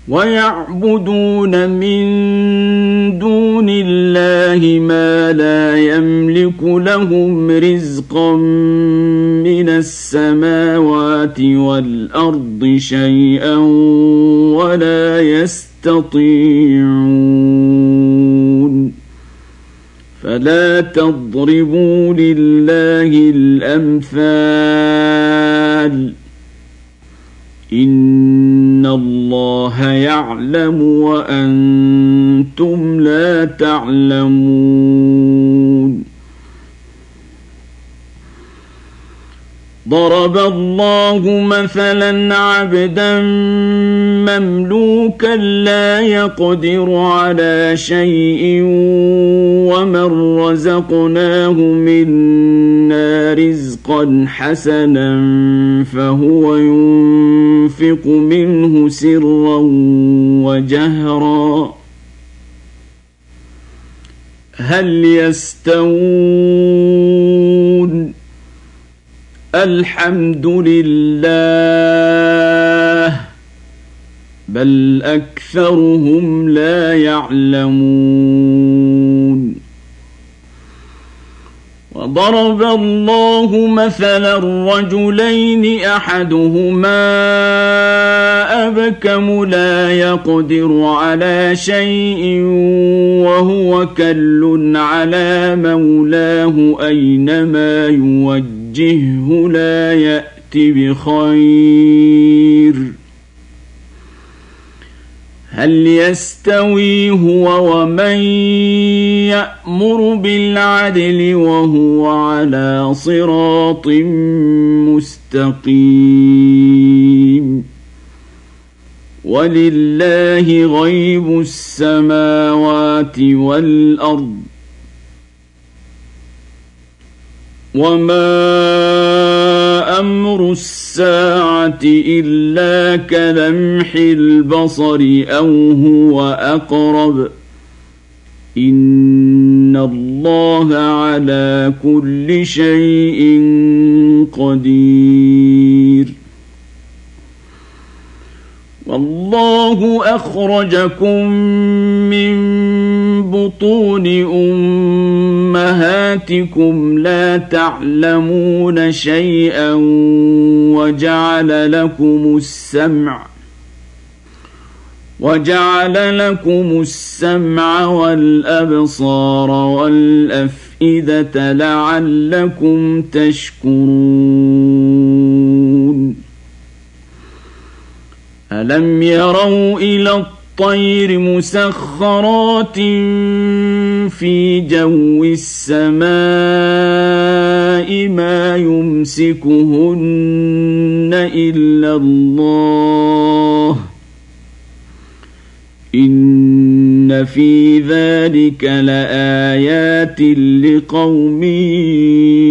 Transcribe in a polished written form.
ويعبدون من دون الله ما لا يملك لهم رزقا من السماوات والأرض شيئا ولا يستطيعون فلا تضربوا لله الأمثال إن الله يعلم وأنتم لا تعلمون ضرب الله مثلا عبدا مملوكا لا يقدر على شيء ومن رزقناه منا رزقا حسنا فهو ينفق منه سرا وجهرا هل يستوون الحمد لله بل أكثرهم لا يعلمون وضرب الله مثلا رجلين أحدهما أبكم لا يقدر على شيء وهو كل على مولاه أينما يوجهه لا يأتي بخير هل يستوي هو ومن يأمر بالعدل وهو على صراط مستقيم ولله غيب السماوات والأرض وما أمر الساعة إلا كلمح البصر أو هو أقرب إن الله على كل شيء قدير والله أخرجكم من بطون أمهاتكم لا تعلمون شيئا وجعل لكم السمع والأبصار والأفئدة لعلكم تشكرون ألم يروا إلى الطير مسخرات في جو السماء ما يمسكهن إلا الله إن في ذلك لآيات لقوم